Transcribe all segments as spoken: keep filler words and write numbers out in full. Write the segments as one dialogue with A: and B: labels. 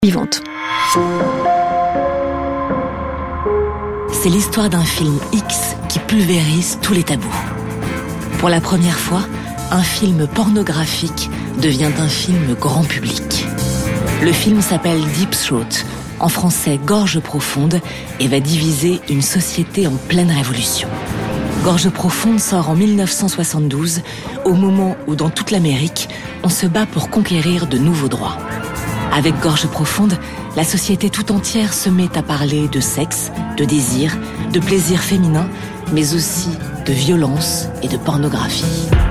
A: Vivante.
B: C'est l'histoire d'un film X qui pulvérise tous les tabous. Pour la première fois, un film pornographique devient un film grand public. Le film s'appelle Deep Throat, en français Gorge profonde, et va diviser une société en pleine révolution. Gorge profonde sort en dix-neuf cent soixante-douze, au moment où dans toute l'Amérique, on se bat pour conquérir de nouveaux droits. Avec Gorge profonde, la société tout entière se met à parler de sexe, de désir, de plaisir féminin, mais aussi de violence et de pornographie.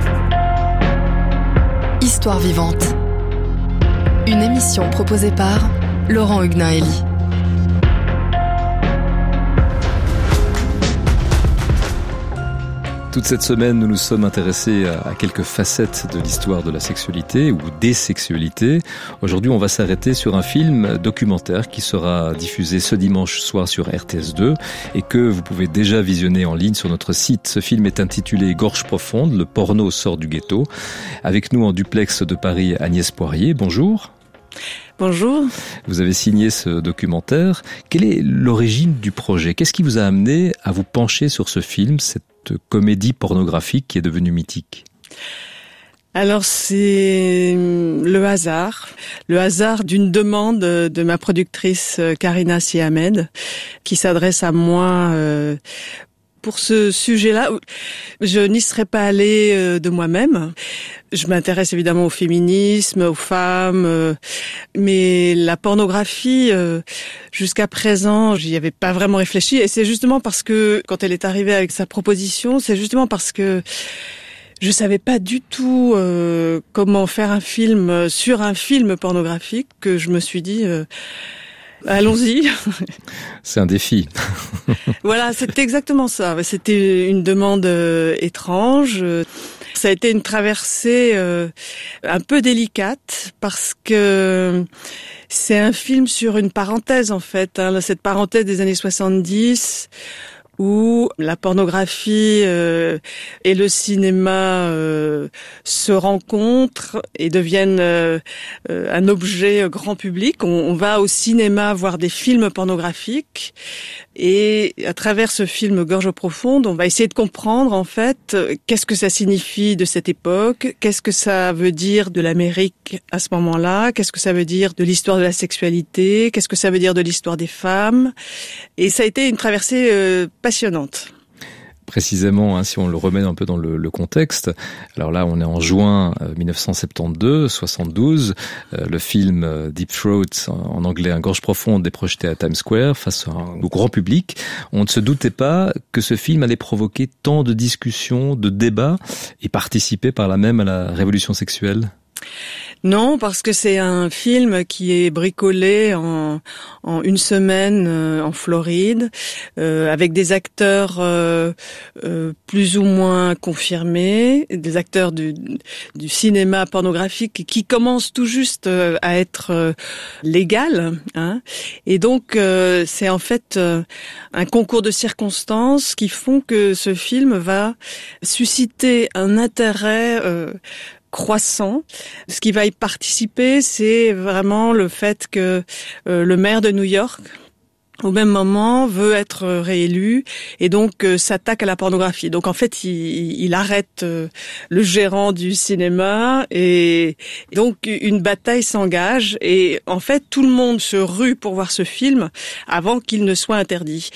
A: Histoire vivante. Une émission proposée par Laurent Huguenin-Elie.
C: Toute cette semaine, nous nous sommes intéressés à quelques facettes de l'histoire de la sexualité ou des sexualités. Aujourd'hui, on va s'arrêter sur un film documentaire qui sera diffusé ce dimanche soir sur R T S deux et que vous pouvez déjà visionner en ligne sur notre site. Ce film est intitulé Gorge profonde, le porno sort du ghetto. Avec nous en duplex de Paris, Agnès Poirier. Bonjour.
D: Bonjour.
C: Vous avez signé ce documentaire. Quelle est l'origine du projet ? Qu'est-ce qui vous a amené à vous pencher sur ce film, cette comédie pornographique qui est devenue mythique ?
D: Alors c'est le hasard, le hasard d'une demande de ma productrice Karina Sihamed qui s'adresse à moi euh, pour ce sujet-là. Je n'y serais pas allée de moi-même. Je m'intéresse évidemment au féminisme, aux femmes, mais la pornographie, jusqu'à présent, j'y avais pas vraiment réfléchi. Et c'est justement parce que, quand elle est arrivée avec sa proposition, c'est justement parce que je savais pas du tout euh, comment faire un film sur un film pornographique que je me suis dit... Euh, Allons-y.
C: C'est un défi.
D: Voilà, c'était exactement ça. C'était une demande euh, étrange. Ça a été une traversée euh, un peu délicate parce que c'est un film sur une parenthèse en fait, hein, cette parenthèse des années soixante-dix où la pornographie euh, et le cinéma euh, se rencontrent et deviennent euh, euh, un objet grand public. On, on va au cinéma voir des films pornographiques et à travers ce film Gorge profonde, on va essayer de comprendre en fait qu'est-ce que ça signifie de cette époque, qu'est-ce que ça veut dire de l'Amérique à ce moment-là, qu'est-ce que ça veut dire de l'histoire de la sexualité, qu'est-ce que ça veut dire de l'histoire des femmes. Et ça a été une traversée euh, passionnante.
C: Précisément, hein, si on le remet un peu dans le, le contexte, alors là on est en juin euh, dix-neuf cent soixante-douze, soixante-douze, euh, le film euh, Deep Throat, en anglais, un Gorge profonde, est projeté à Times Square face à un, au grand public. On ne se doutait pas que ce film allait provoquer tant de discussions, de débats et participer par là même à la révolution sexuelle.
D: Non, parce que c'est un film qui est bricolé en, en une semaine euh, en Floride, euh, avec des acteurs euh, euh, plus ou moins confirmés, des acteurs du, du cinéma pornographique qui commencent tout juste euh, à être euh, légal, hein. Et donc euh, c'est en fait euh, un concours de circonstances qui font que ce film va susciter un intérêt euh, croissant. Ce qui va y participer, c'est vraiment le fait que euh, le maire de New York, au même moment, veut être réélu et donc euh, s'attaque à la pornographie. Donc en fait, il, il arrête euh, le gérant du cinéma et donc une bataille s'engage et en fait, tout le monde se rue pour voir ce film avant qu'il ne soit interdit.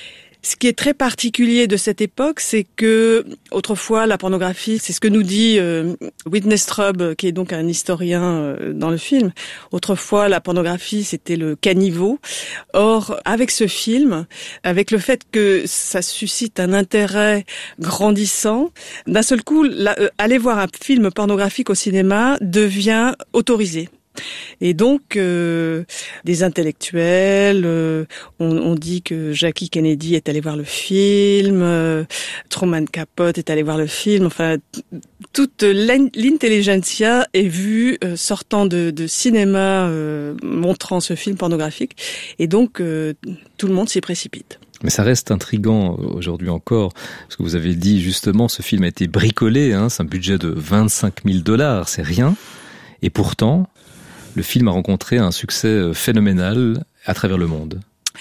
D: Ce qui est très particulier de cette époque, c'est que autrefois la pornographie, c'est ce que nous dit euh, Whitney Strub, qui est donc un historien euh, dans le film. Autrefois, la pornographie, c'était le caniveau. Or, avec ce film, avec le fait que ça suscite un intérêt grandissant, d'un seul coup, la, euh, aller voir un film pornographique au cinéma devient autorisé. Et donc, euh, des intellectuels, euh, on, on dit que Jackie Kennedy est allé voir le film, euh, Truman Capote est allé voir le film, enfin, t- toute l'intelligentsia est vue euh, sortant de, de cinéma euh, montrant ce film pornographique, et donc euh, tout le monde s'y précipite.
C: Mais ça reste intriguant aujourd'hui encore, parce que vous avez dit justement, ce film a été bricolé, hein, c'est un budget de vingt-cinq mille dollars, c'est rien, et pourtant... le film a rencontré un succès phénoménal à travers le monde.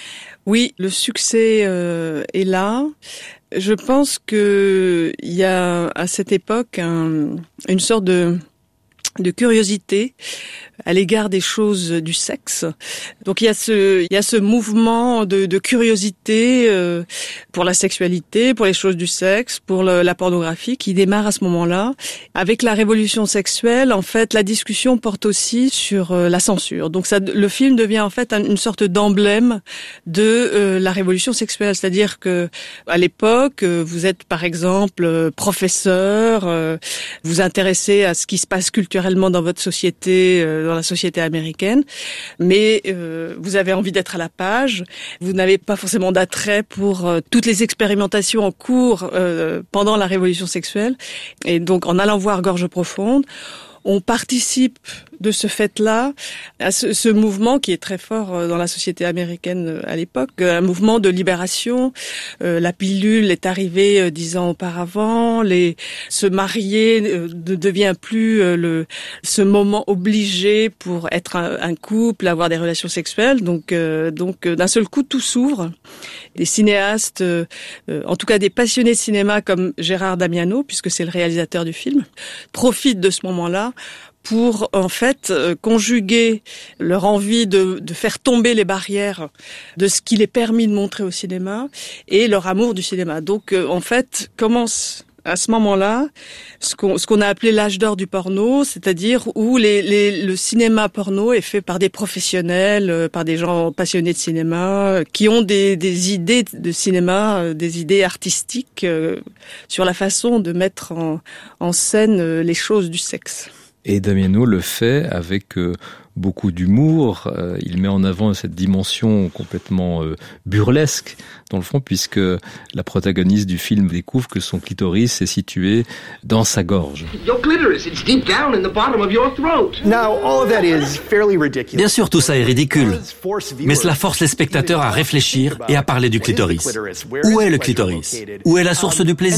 D: Oui, le succès euh, est là. Je pense que il y a à cette époque un, une sorte de de curiosité à l'égard des choses du sexe. Donc il y a ce il y a ce mouvement de, de curiosité euh, pour la sexualité, pour les choses du sexe, pour le, la pornographie qui démarre à ce moment-là. Avec la révolution sexuelle, en fait, la discussion porte aussi sur euh, la censure. Donc ça, le film devient en fait un, une sorte d'emblème de euh, la révolution sexuelle, c'est-à-dire que à l'époque, euh, vous êtes par exemple euh, professeur, euh, vous intéressez à ce qui se passe culturellement dans votre société, euh, dans la société américaine, mais euh, vous avez envie d'être à la page, vous n'avez pas forcément d'attrait pour euh, toutes les expérimentations en cours euh, pendant la révolution sexuelle, et donc en allant voir Gorge profonde, on participe de ce fait-là à ce, ce mouvement qui est très fort dans la société américaine à l'époque, un mouvement de libération. Euh, la pilule est arrivée euh, dix ans auparavant. Les se marier euh, ne devient plus euh, le ce moment obligé pour être un, un couple, avoir des relations sexuelles. Donc, euh, donc euh, d'un seul coup, tout s'ouvre. Les cinéastes, euh, euh, en tout cas des passionnés de cinéma comme Gérard Damiano, puisque c'est le réalisateur du film, profitent de ce moment-là pour en fait euh, conjuguer leur envie de, de faire tomber les barrières de ce qu'il est permis de montrer au cinéma et leur amour du cinéma. Donc euh, en fait commence à ce moment-là ce qu'on, ce qu'on a appelé l'âge d'or du porno, c'est-à-dire où les, les, le cinéma porno est fait par des professionnels, euh, par des gens passionnés de cinéma, euh, qui ont des, des idées de cinéma, euh, des idées artistiques euh, sur la façon de mettre en, en scène euh, les choses du sexe.
C: Et Damiano le fait avec euh, beaucoup d'humour. Euh, il met en avant cette dimension complètement euh, burlesque, dans le fond, puisque la protagoniste du film découvre que son clitoris est situé dans sa gorge.
E: Your clitoris, it's deep down in the bottom of your throat.
F: Now, all of that is fairly ridiculous.
G: Bien sûr, tout ça est ridicule, mais cela force les spectateurs à réfléchir et à parler du clitoris. Où est le clitoris ? Où est la source du plaisir ?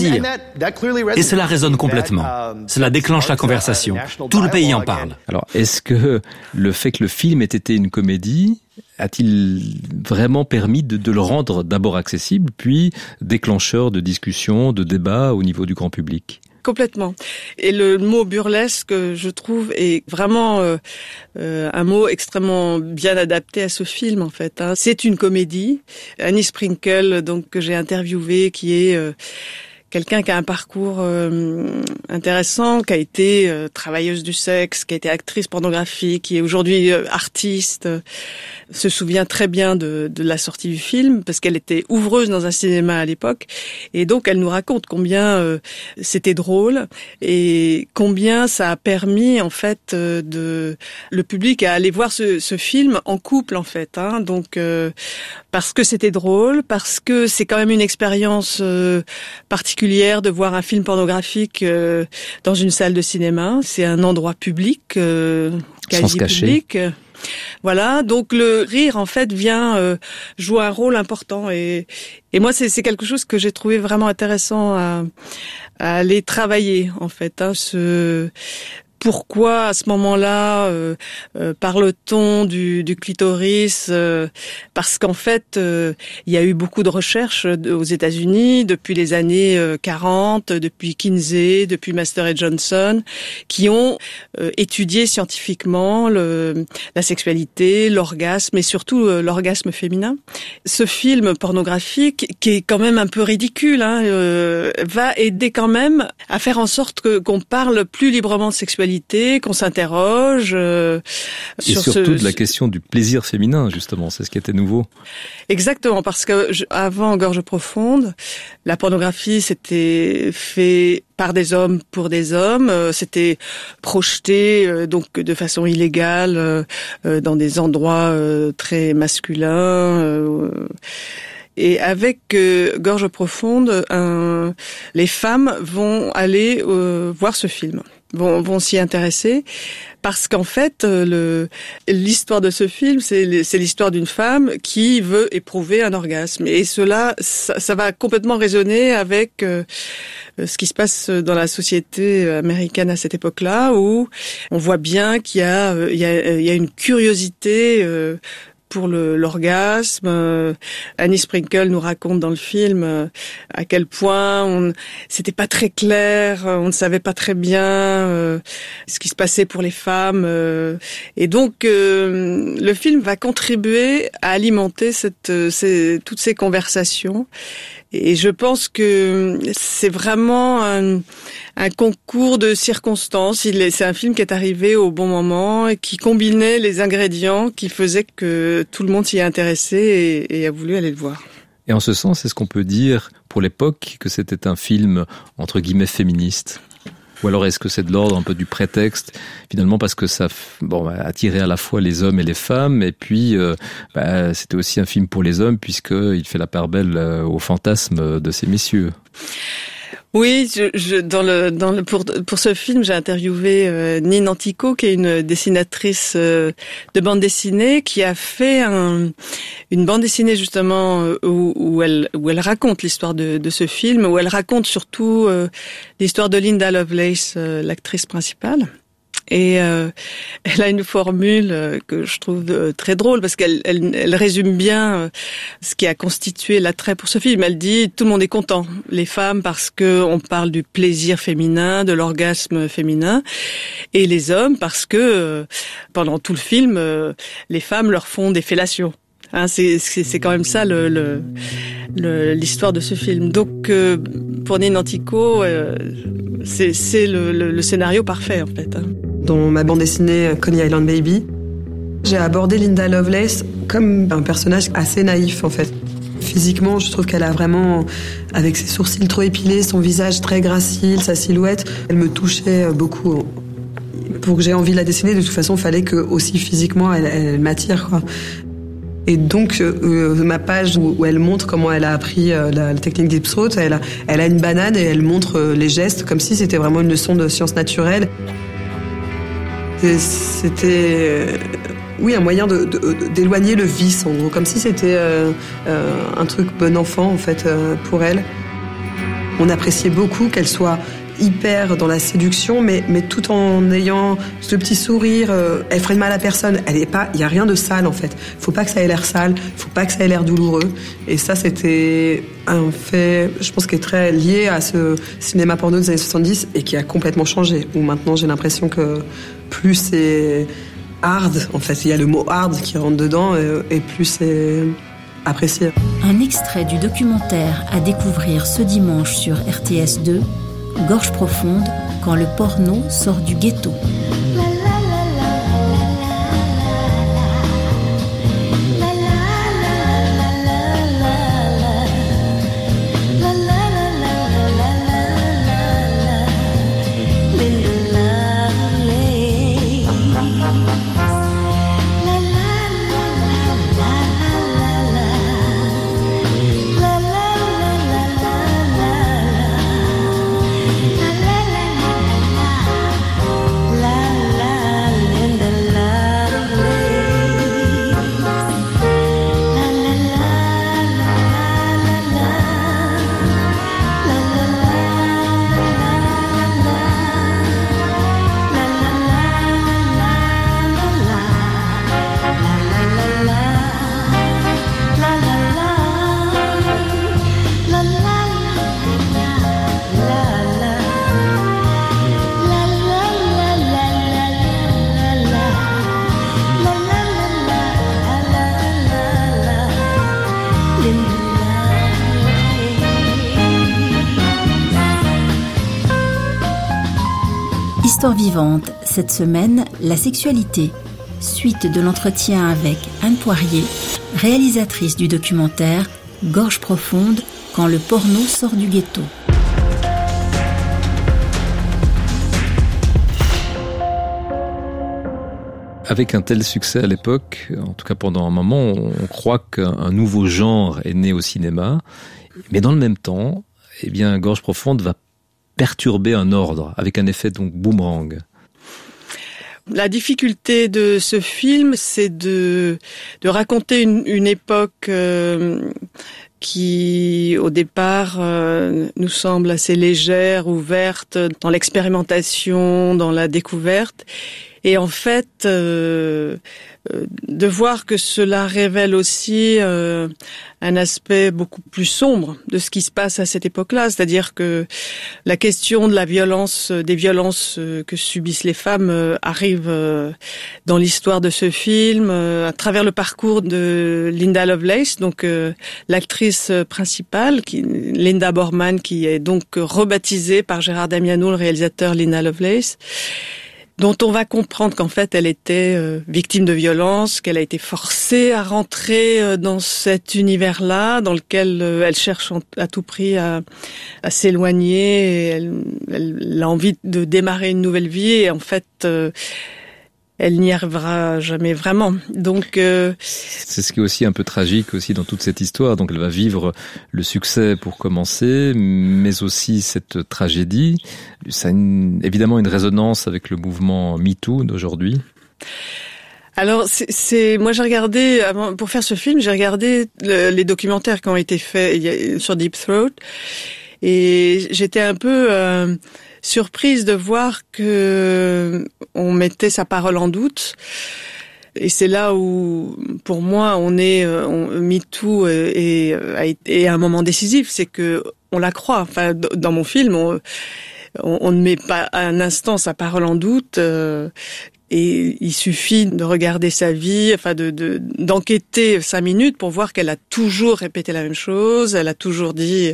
G: Et cela résonne complètement. Cela déclenche la conversation. Tout le pays en parle.
C: Alors, est-ce que le fait que le film ait été une comédie a-t-il vraiment permis de, de le rendre d'abord accessible, puis déclencheur de discussions, de débats au niveau du grand public ?
D: Complètement. Et le mot burlesque, je trouve, est vraiment euh, euh, un mot extrêmement bien adapté à ce film, en fait. Hein. C'est une comédie. Annie Sprinkle, donc que j'ai interviewée, qui est euh, quelqu'un qui a un parcours euh, intéressant, qui a été euh, travailleuse du sexe, qui a été actrice pornographique, qui est aujourd'hui euh, artiste, euh, se souvient très bien de, de la sortie du film, parce qu'elle était ouvreuse dans un cinéma à l'époque, et donc elle nous raconte combien euh, c'était drôle, et combien ça a permis, en fait, euh, de le public à aller voir ce, ce film en couple, en fait, hein, donc euh, parce que c'était drôle, parce que c'est quand même une expérience euh, particulière de voir un film pornographique euh, dans une salle de cinéma. C'est un endroit public, euh, quasi public. Voilà, donc le rire en fait vient euh, jouer un rôle important et et moi c'est c'est quelque chose que j'ai trouvé vraiment intéressant à, à aller travailler en fait. Hein, ce Pourquoi à ce moment-là euh, euh, parle-t-on du, du clitoris euh, Parce qu'en fait, euh, il y a eu beaucoup de recherches aux États-Unis depuis les années euh, quarante, depuis Kinsey, depuis Master et Johnson, qui ont euh, étudié scientifiquement le, la sexualité, l'orgasme et surtout euh, l'orgasme féminin. Ce film pornographique, qui est quand même un peu ridicule, hein, euh, va aider quand même à faire en sorte que, qu'on parle plus librement de sexualité, qu'on s'interroge euh,
C: et
D: sur
C: surtout
D: ce,
C: de la question du plaisir féminin, justement, c'est ce qui était nouveau.
D: Exactement, parce que je, avant Gorge profonde, la pornographie c'était fait par des hommes pour des hommes, euh, c'était projeté euh, donc de façon illégale euh, euh, dans des endroits euh, très masculins. Euh, Et avec euh, Gorge profonde, un, les femmes vont aller euh, voir ce film. vont, vont s'y intéresser, parce qu'en fait, le, l'histoire de ce film, c'est, c'est l'histoire d'une femme qui veut éprouver un orgasme. Et cela, ça, ça va complètement résonner avec euh, ce qui se passe dans la société américaine à cette époque-là, où on voit bien qu'il y a, il y a, il y a une curiosité euh, pour le, l'orgasme. Euh, Annie Sprinkle nous raconte dans le film euh, à quel point on, c'était pas très clair, on ne savait pas très bien euh, ce qui se passait pour les femmes. Euh, et donc, euh, le film va contribuer à alimenter cette, ces, toutes ces conversations. Et je pense que c'est vraiment un, un concours de circonstances. Il est, c'est un film qui est arrivé au bon moment et qui combinait les ingrédients qui faisaient que tout le monde s'y est intéressé et, et a voulu aller le voir.
C: Et en ce sens, est-ce qu'on peut dire, pour l'époque, que c'était un film, entre guillemets, féministe ? Ou alors est-ce que c'est de l'ordre un peu du prétexte, finalement, parce que ça bon, attirait à la fois les hommes et les femmes, et puis euh, bah, c'était aussi un film pour les hommes, puisqu'il fait la part belle euh, aux fantasmes de ces messieurs.
D: Oui, je, je, dans le, dans le, pour, pour ce film, j'ai interviewé euh, Nine Antico, qui est une dessinatrice euh, de bande dessinée, qui a fait un, une bande dessinée justement où, où elle, où elle raconte l'histoire de, de ce film, où elle raconte surtout euh, l'histoire de Linda Lovelace, euh, l'actrice principale. Et euh, elle a une formule que je trouve très drôle parce qu'elle elle, elle résume bien ce qui a constitué l'attrait pour ce film. Elle dit tout le monde est content, les femmes, parce que on parle du plaisir féminin, de l'orgasme féminin, et les hommes parce que pendant tout le film, les femmes leur font des fellations. Hein, c'est, c'est, c'est quand même ça le, le, le, l'histoire de ce film. Donc euh, pour Nine Antico, euh, c'est, c'est le, le, le scénario parfait en fait. Hein.
H: Dans ma bande dessinée Coney Island Baby, j'ai abordé Linda Lovelace comme un personnage assez naïf en fait. Physiquement, je trouve qu'elle a vraiment, avec ses sourcils trop épilés, son visage très gracile, sa silhouette, elle me touchait beaucoup. Pour que j'aie envie de la dessiner, de toute façon, il fallait que aussi physiquement, elle, elle m'attire, quoi. Et donc, euh, ma page où, où elle montre comment elle a appris euh, la, la technique Deep Throat, elle a, elle a une banane et elle montre euh, les gestes comme si c'était vraiment une leçon de sciences naturelles. Et c'était, euh, oui, un moyen de, de, de, d'éloigner le vice, en gros, comme si c'était euh, euh, un truc bon enfant, en fait, euh, pour elle. On appréciait beaucoup qu'elle soit hyper dans la séduction, mais, mais tout en ayant ce petit sourire, euh, elle ferait de mal à personne. Elle est pas, il y a rien de sale en fait. Faut pas que ça ait l'air sale, faut pas que ça ait l'air douloureux. Et ça, c'était un fait, je pense, qui est très lié à ce cinéma porno des années soixante-dix et qui a complètement changé. Où maintenant, j'ai l'impression que plus c'est hard, en fait, il y a le mot hard qui rentre dedans, et, et plus c'est apprécié.
I: Un extrait du documentaire à découvrir ce dimanche sur R T S deux. Gorge profonde, quand le porno sort du ghetto. Histoire vivante, cette semaine, la sexualité. Suite de l'entretien avec Anne Poirier, réalisatrice du documentaire Gorge profonde, quand le porno sort du ghetto.
C: Avec un tel succès à l'époque, en tout cas pendant un moment, on croit qu'un nouveau genre est né au cinéma. Mais dans le même temps, eh bien, Gorge profonde va perturber un ordre, avec un effet donc boomerang.
D: La difficulté de ce film, c'est de de raconter une, une époque euh, qui, au départ, euh, nous semble assez légère, ouverte, dans l'expérimentation, dans la découverte. Et en fait, euh, de voir que cela révèle aussi euh, un aspect beaucoup plus sombre de ce qui se passe à cette époque-là. C'est-à-dire que la question de la violence, des violences que subissent les femmes euh, arrive euh, dans l'histoire de ce film, euh, à travers le parcours de Linda Lovelace, donc euh, l'actrice principale, qui, Linda Borman, qui est donc rebaptisée par Gérard Damiano, le réalisateur, Linda Lovelace, dont on va comprendre qu'en fait elle était euh, victime de violence, qu'elle a été forcée à rentrer euh, dans cet univers-là, dans lequel euh, elle cherche en, à tout prix à, à s'éloigner, et elle, elle a envie de démarrer une nouvelle vie, et en fait euh, elle n'y arrivera jamais vraiment. Donc euh...
C: c'est ce qui est aussi un peu tragique aussi dans toute cette histoire. Donc elle va vivre le succès pour commencer, mais aussi cette tragédie. Ça a une, évidemment une résonance avec le mouvement MeToo d'aujourd'hui.
D: Alors c'est, c'est moi j'ai regardé avant, pour faire ce film, j'ai regardé le, les documentaires qui ont été faits sur Deep Throat, et j'étais un peu euh, surprise de voir que on mettait sa parole en doute. Et c'est là où, pour moi, on est, on, MeToo est, est, est un moment décisif. C'est que on la croit. Enfin, dans mon film, on, on, on ne met pas un instant sa parole en doute. Euh, et il suffit de regarder sa vie, enfin de, de d'enquêter cinq minutes pour voir qu'elle a toujours répété la même chose. Elle a toujours dit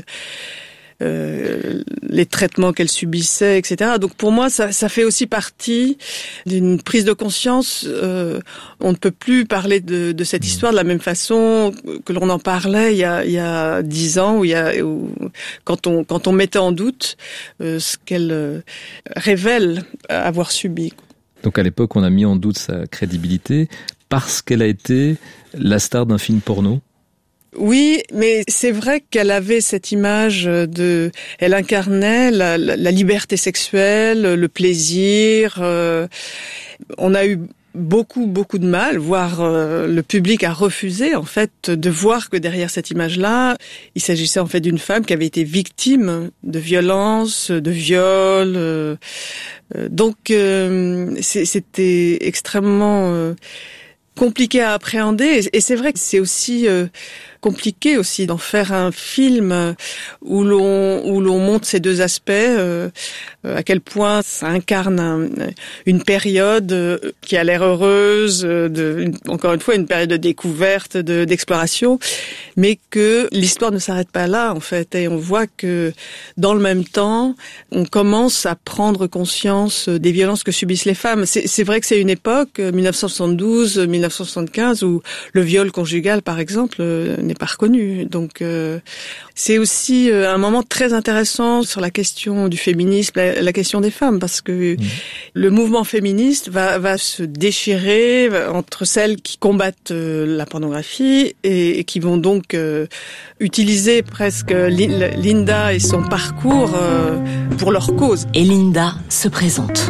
D: Euh, les traitements qu'elle subissait, et cetera. Donc pour moi, ça, ça fait aussi partie d'une prise de conscience. Euh, on ne peut plus parler de, de cette histoire de la même façon que l'on en parlait il y a, il y a dix ans, où il y a, où, quand on quand on mettait en doute euh, ce qu'elle euh, révèle avoir subi.
C: Donc à l'époque, on a mis en doute sa crédibilité parce qu'elle a été la star d'un film porno.
D: Oui, mais c'est vrai qu'elle avait cette image de, elle incarnait la, la, la liberté sexuelle, le plaisir. Euh, on a eu beaucoup, beaucoup de mal, voire euh, le public a refusé en fait de voir que derrière cette image-là, il s'agissait en fait d'une femme qui avait été victime de violences, de viols. Euh, euh, donc euh, c'était extrêmement euh, compliqué à appréhender, et c'est vrai que c'est aussi euh, compliqué aussi d'en faire un film où l'on où l'on montre ces deux aspects, euh, à quel point ça incarne un, une période qui a l'air heureuse, de, une, encore une fois une période de découverte, de, d'exploration, mais que l'histoire ne s'arrête pas là en fait, et on voit que dans le même temps, on commence à prendre conscience des violences que subissent les femmes. C'est, c'est vrai que c'est une époque, dix-neuf cent soixante-douze, dix-neuf cent soixante-quinze, où le viol conjugal, par exemple, n'est pas reconnu. Donc, euh, c'est aussi un moment très intéressant sur la question du féminisme, la, la question des femmes, parce que mmh. le mouvement féministe va, va se déchirer entre celles qui combattent la pornographie et, et qui vont donc euh, utiliser presque Linda et son parcours euh, pour leur cause.
B: Et Linda se présente.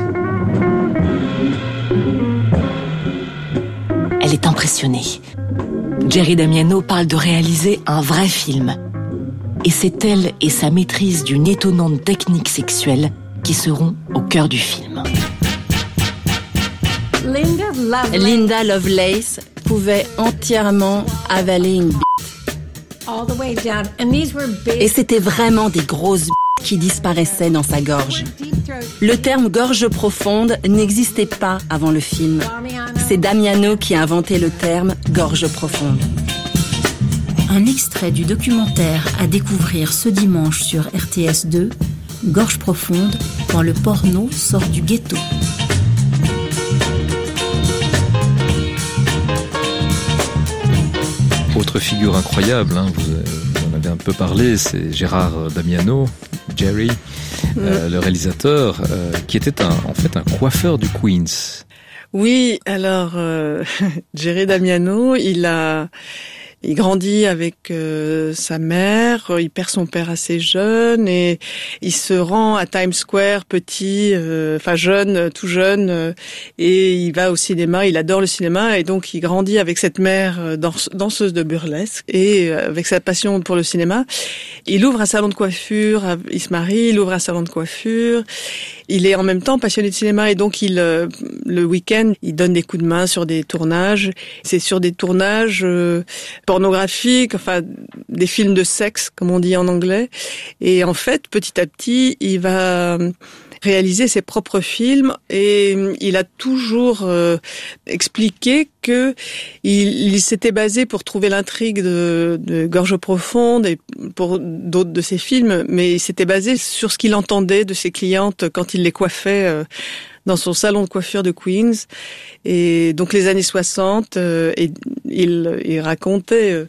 B: Elle est impressionnée. Jerry Damiano parle de réaliser un vrai film. Et c'est elle et sa maîtrise d'une étonnante technique sexuelle qui seront au cœur du film.
I: Linda Lovelace, Linda Lovelace pouvait entièrement avaler une bite. Et c'était vraiment des grosses bites qui disparaissaient dans sa gorge. Le terme gorge profonde n'existait pas avant le film. C'est Damiano qui a inventé le terme gorge profonde. Un extrait du documentaire à découvrir ce dimanche sur R T S deux, Gorge profonde, quand le porno sort du ghetto.
C: Autre figure incroyable, hein, vous, vous en avez un peu parlé, c'est Gérard Damiano, Jerry, mmh. euh, le réalisateur, euh, qui était un, en fait un coiffeur du Queens.
D: Oui, alors euh, Jerry Damiano, il a Il grandit avec euh, sa mère, il perd son père assez jeune et il se rend à Times Square petit, euh, enfin jeune, tout jeune, euh, et il va au cinéma, il adore le cinéma et donc il grandit avec cette mère danse, danseuse de burlesque et euh, avec sa passion pour le cinéma. Il ouvre un salon de coiffure, il se marie, il ouvre un salon de coiffure. Il est en même temps passionné de cinéma et donc il, euh, le week-end, il donne des coups de main sur des tournages. C'est sur des tournages euh, pornographiques, enfin des films de sexe, comme on dit en anglais. Et en fait, petit à petit, il va réaliser ses propres films et il a toujours euh, expliqué que il, il s'était basé pour trouver l'intrigue de, de Gorge profonde et pour d'autres de ses films, mais il s'était basé sur ce qu'il entendait de ses clientes quand il les coiffait euh, dans son salon de coiffure de Queens. Et donc les années soixante, euh, et il, il racontait euh,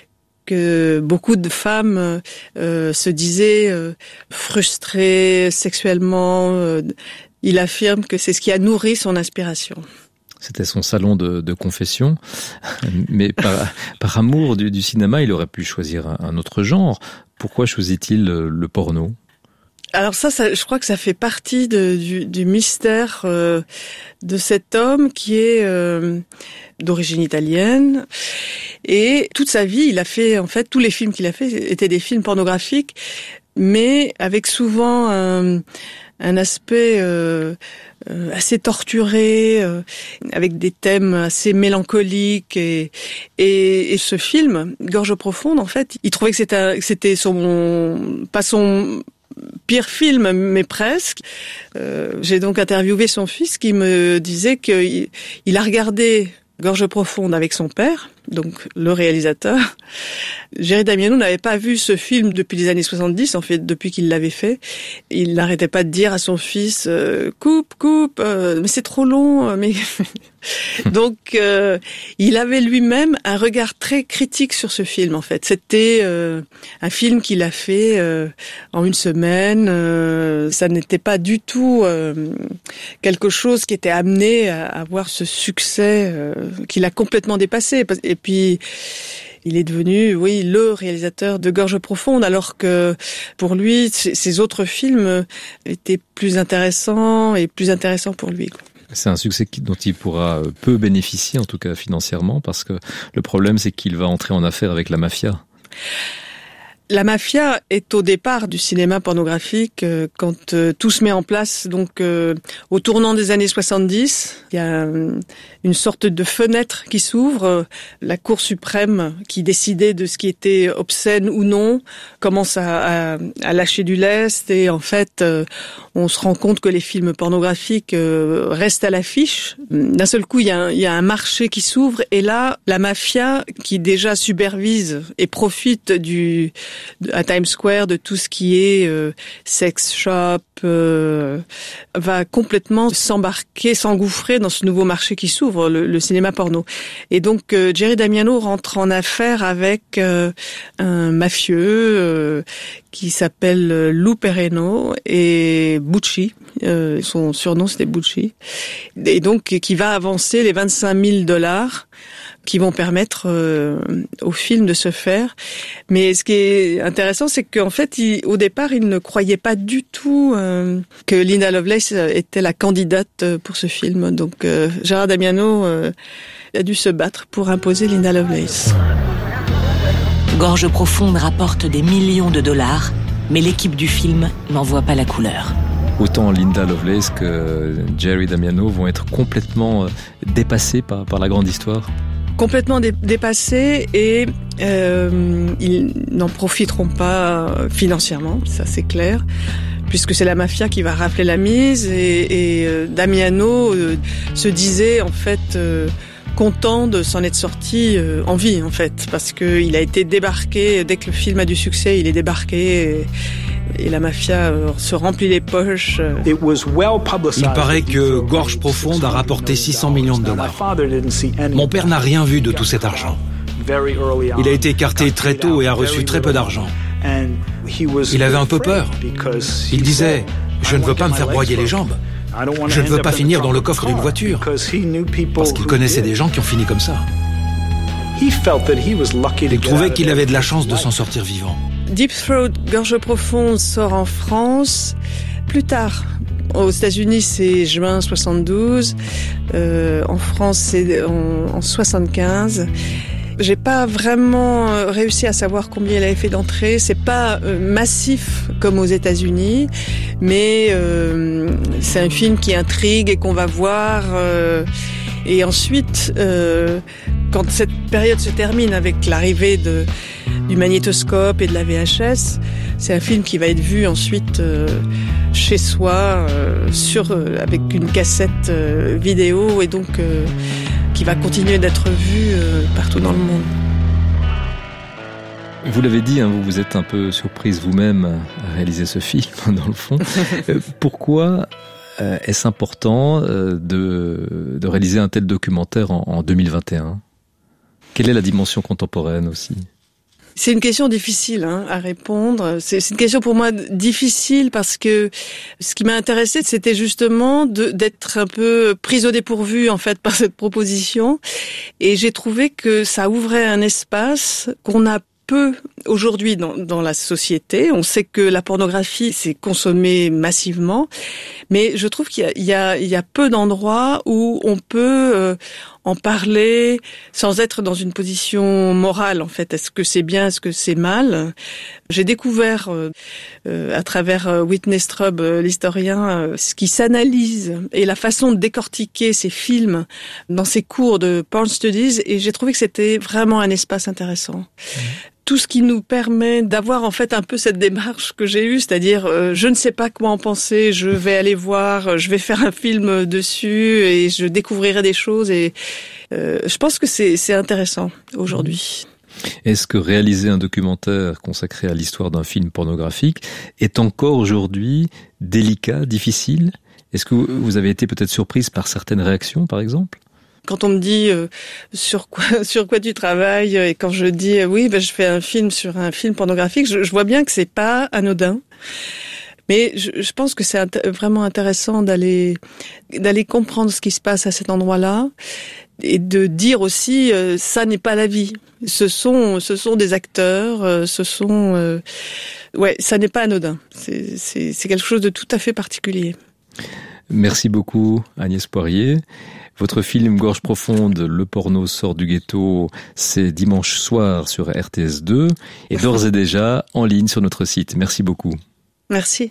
D: que beaucoup de femmes euh, se disaient euh, frustrées sexuellement. Euh, il affirme que c'est ce qui a nourri son inspiration.
C: C'était son salon de, de confession, mais par, par amour du, du cinéma, il aurait pu choisir un, un autre genre. Pourquoi choisit-il le, le porno ?
D: Alors ça, ça, je crois que ça fait partie de, du, du mystère euh, de cet homme qui est euh, d'origine italienne. Et toute sa vie, il a fait, en fait, tous les films qu'il a fait étaient des films pornographiques, mais avec souvent un, un aspect euh, euh, assez torturé, euh, avec des thèmes assez mélancoliques. Et, et, et ce film, Gorge profonde, en fait, il trouvait que c'était, que c'était son, pas son pire film, mais presque. Euh, j'ai donc interviewé son fils qui me disait qu'il il a regardé Gorge profonde avec son père, donc le réalisateur. Jerry Damiano n'avait pas vu ce film depuis les années soixante-dix, en fait, depuis qu'il l'avait fait. Il n'arrêtait pas de dire à son fils euh, « coupe, coupe, euh, mais c'est trop long, mais... » Donc, euh, il avait lui-même un regard très critique sur ce film, en fait. C'était euh, un film qu'il a fait euh, en une semaine. Euh, ça n'était pas du tout euh, quelque chose qui était amené à avoir ce succès euh, qu'il a complètement dépassé. Et puis, il est devenu, oui, le réalisateur de Gorge profonde, alors que pour lui, ses autres films étaient plus intéressants et plus intéressants pour lui.
C: C'est un succès dont il pourra peu bénéficier, en tout cas financièrement, parce que le problème, c'est qu'il va entrer en affaire avec la mafia.
D: La mafia est au départ du cinéma pornographique euh, quand euh, tout se met en place. Donc, euh, au tournant des années soixante-dix, il y a euh, une sorte de fenêtre qui s'ouvre. Euh, la Cour suprême, qui décidait de ce qui était obscène ou non, commence à, à, à lâcher du lest. Et en fait, euh, on se rend compte que les films pornographiques euh, restent à l'affiche. D'un seul coup, il y a un, il y a un marché qui s'ouvre. Et là, la mafia, qui déjà supervise et profite du à Times Square de tout ce qui est euh, sex shop, euh, va complètement s'embarquer, s'engouffrer dans ce nouveau marché qui s'ouvre, le, le cinéma porno. Et donc euh, Jerry Damiano rentre en affaire avec euh, un mafieux euh, qui s'appelle Lou Pereno et Bucci. Euh, son surnom c'était Bucci. Et donc qui va avancer les vingt-cinq mille dollars qui vont permettre euh, au film de se faire. Mais ce qui est intéressant, c'est qu'en fait, il, au départ, il ne croyait pas du tout euh, que Linda Lovelace était la candidate pour ce film. Donc, euh, Gérard Damiano euh, a dû se battre pour imposer Linda Lovelace.
B: Gorge profonde rapporte des millions de dollars, mais l'équipe du film n'en voit pas la couleur.
C: Autant Linda Lovelace que Jerry Damiano vont être complètement dépassés par, par la grande histoire.
D: Complètement dé- dépassés et euh, ils n'en profiteront pas financièrement, ça c'est clair, puisque c'est la mafia qui va rafler la mise et, et euh, Damiano euh, se disait en fait euh, content de s'en être sorti euh, en vie en fait, parce que il a été débarqué dès que le film a du succès, il est débarqué. Et, Et la mafia euh, se remplit les poches.
G: Il paraît que Gorge profonde a rapporté six cents millions de dollars. Mon père n'a rien vu de tout cet argent. Il a été écarté très tôt et a reçu très peu d'argent. Il avait un peu peur. Il disait « Je ne veux pas me faire broyer les jambes. Je ne veux pas finir dans le coffre d'une voiture. » Parce qu'il connaissait des gens qui ont fini comme ça. Il trouvait qu'il avait de la chance de s'en sortir vivant.
D: Deep Throat, Gorge profonde sort en France plus tard. Aux États-Unis, c'est juin soixante-douze. Euh, en France, c'est en, en soixante-quinze. J'ai pas vraiment réussi à savoir combien il avait fait d'entrées. C'est pas euh, massif comme aux États-Unis, mais euh, c'est un film qui intrigue et qu'on va voir. Euh, et ensuite, euh, quand cette période se termine avec l'arrivée de, du magnétoscope et de la V H S, c'est un film qui va être vu ensuite euh, chez soi, euh, sur, euh, avec une cassette euh, vidéo, et donc euh, qui va continuer d'être vu euh, partout dans le monde.
C: Vous l'avez dit, hein, vous vous êtes un peu surprise vous-même à réaliser ce film, dans le fond. euh, pourquoi euh, est-ce important euh, de, de réaliser un tel documentaire en, en deux mille vingt et un ? Quelle est la dimension contemporaine aussi ?
D: C'est une question difficile hein, à répondre. C'est, c'est une question pour moi difficile parce que ce qui m'a intéressée, c'était justement de, d'être un peu prise au dépourvu en fait par cette proposition. Et j'ai trouvé que ça ouvrait un espace qu'on a peu aujourd'hui dans, dans la société. On sait que la pornographie s'est consommée massivement, mais je trouve qu'il y a, il y a, il y a peu d'endroits où on peut euh, en parler sans être dans une position morale, en fait. Est-ce que c'est bien, est-ce que c'est mal ? J'ai découvert euh, euh, à travers euh, Whitney Strub, euh, l'historien, euh, ce qui s'analyse et la façon de décortiquer ces films dans ses cours de Porn Studies, et j'ai trouvé que c'était vraiment un espace intéressant. Mmh. Tout ce qui nous permet d'avoir en fait un peu cette démarche que j'ai eue, c'est-à-dire euh, je ne sais pas quoi en penser, je vais aller voir, je vais faire un film dessus et je découvrirai des choses, et euh, je pense que c'est, c'est intéressant aujourd'hui.
C: Est-ce que réaliser un documentaire consacré à l'histoire d'un film pornographique est encore aujourd'hui délicat, difficile ? Est-ce que vous avez été peut-être surprise par certaines réactions, par exemple ?
D: Quand on me dit euh, sur quoi sur quoi tu travailles, et quand je dis euh, oui, ben je fais un film sur un film pornographique, je, je vois bien que c'est pas anodin. Mais je, je pense que c'est int- vraiment intéressant d'aller d'aller comprendre ce qui se passe à cet endroit-là, et de dire aussi euh, ça n'est pas la vie. Ce sont ce sont des acteurs, euh, ce sont euh, ouais, ça n'est pas anodin. C'est c'est c'est quelque chose de tout à fait particulier.
C: Merci beaucoup Agnès Poirier. Votre film Gorge profonde, le porno sort du ghetto, c'est dimanche soir sur R T S deux et d'ores et déjà en ligne sur notre site. Merci beaucoup.
D: Merci.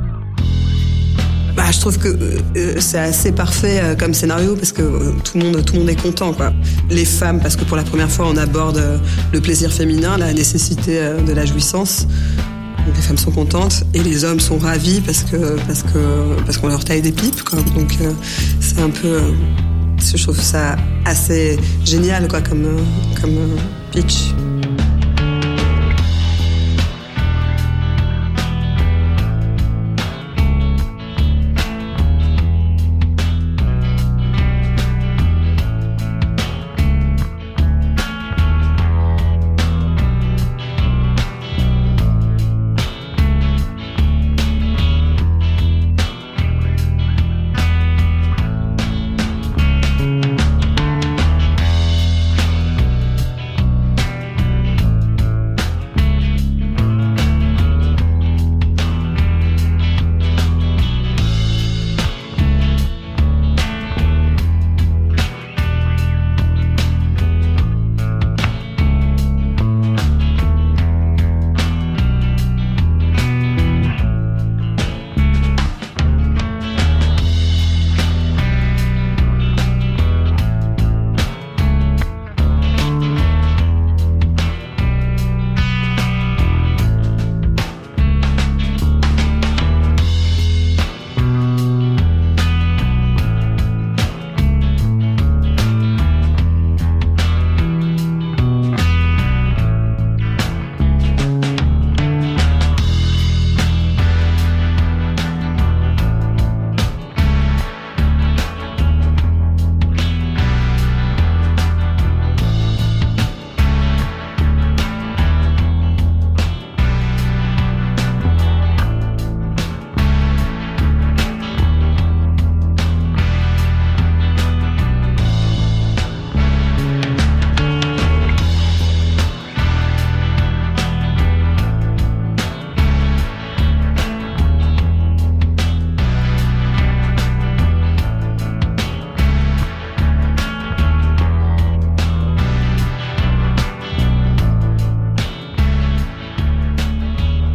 H: Bah, je trouve que euh, c'est assez parfait euh, comme scénario parce que euh, tout le monde, tout le monde est content, quoi. Les femmes, parce que pour la première fois, on aborde euh, le plaisir féminin, la nécessité euh, de la jouissance. Donc, les femmes sont contentes et les hommes sont ravis parce que parce que parce qu'on leur taille des pipes, quoi. Donc euh, c'est un peu, euh, je trouve ça assez génial, quoi, comme euh, comme euh, pitch.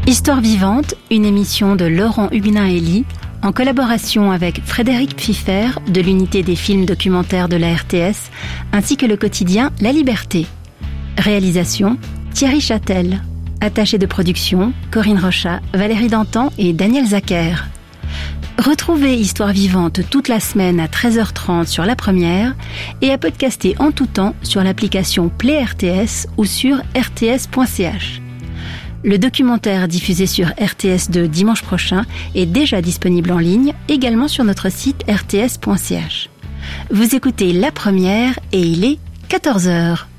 I: Histoire vivante, une émission de Laurent Huguenin-Elie, en collaboration avec Frédéric Pfiffer de l'unité des films documentaires de la R T S, ainsi que le quotidien La Liberté. Réalisation, Thierry Châtel. Attaché de production, Corinne Rochat, Valérie Dantan et Daniel Zacher. Retrouvez Histoire vivante toute la semaine à treize heures trente sur La Première et à podcaster en tout temps sur l'application Play R T S ou sur r t s point c h. Le documentaire diffusé sur R T S deux dimanche prochain est déjà disponible en ligne, également sur notre site r t s point c h. Vous écoutez La Première et il est quatorze heures.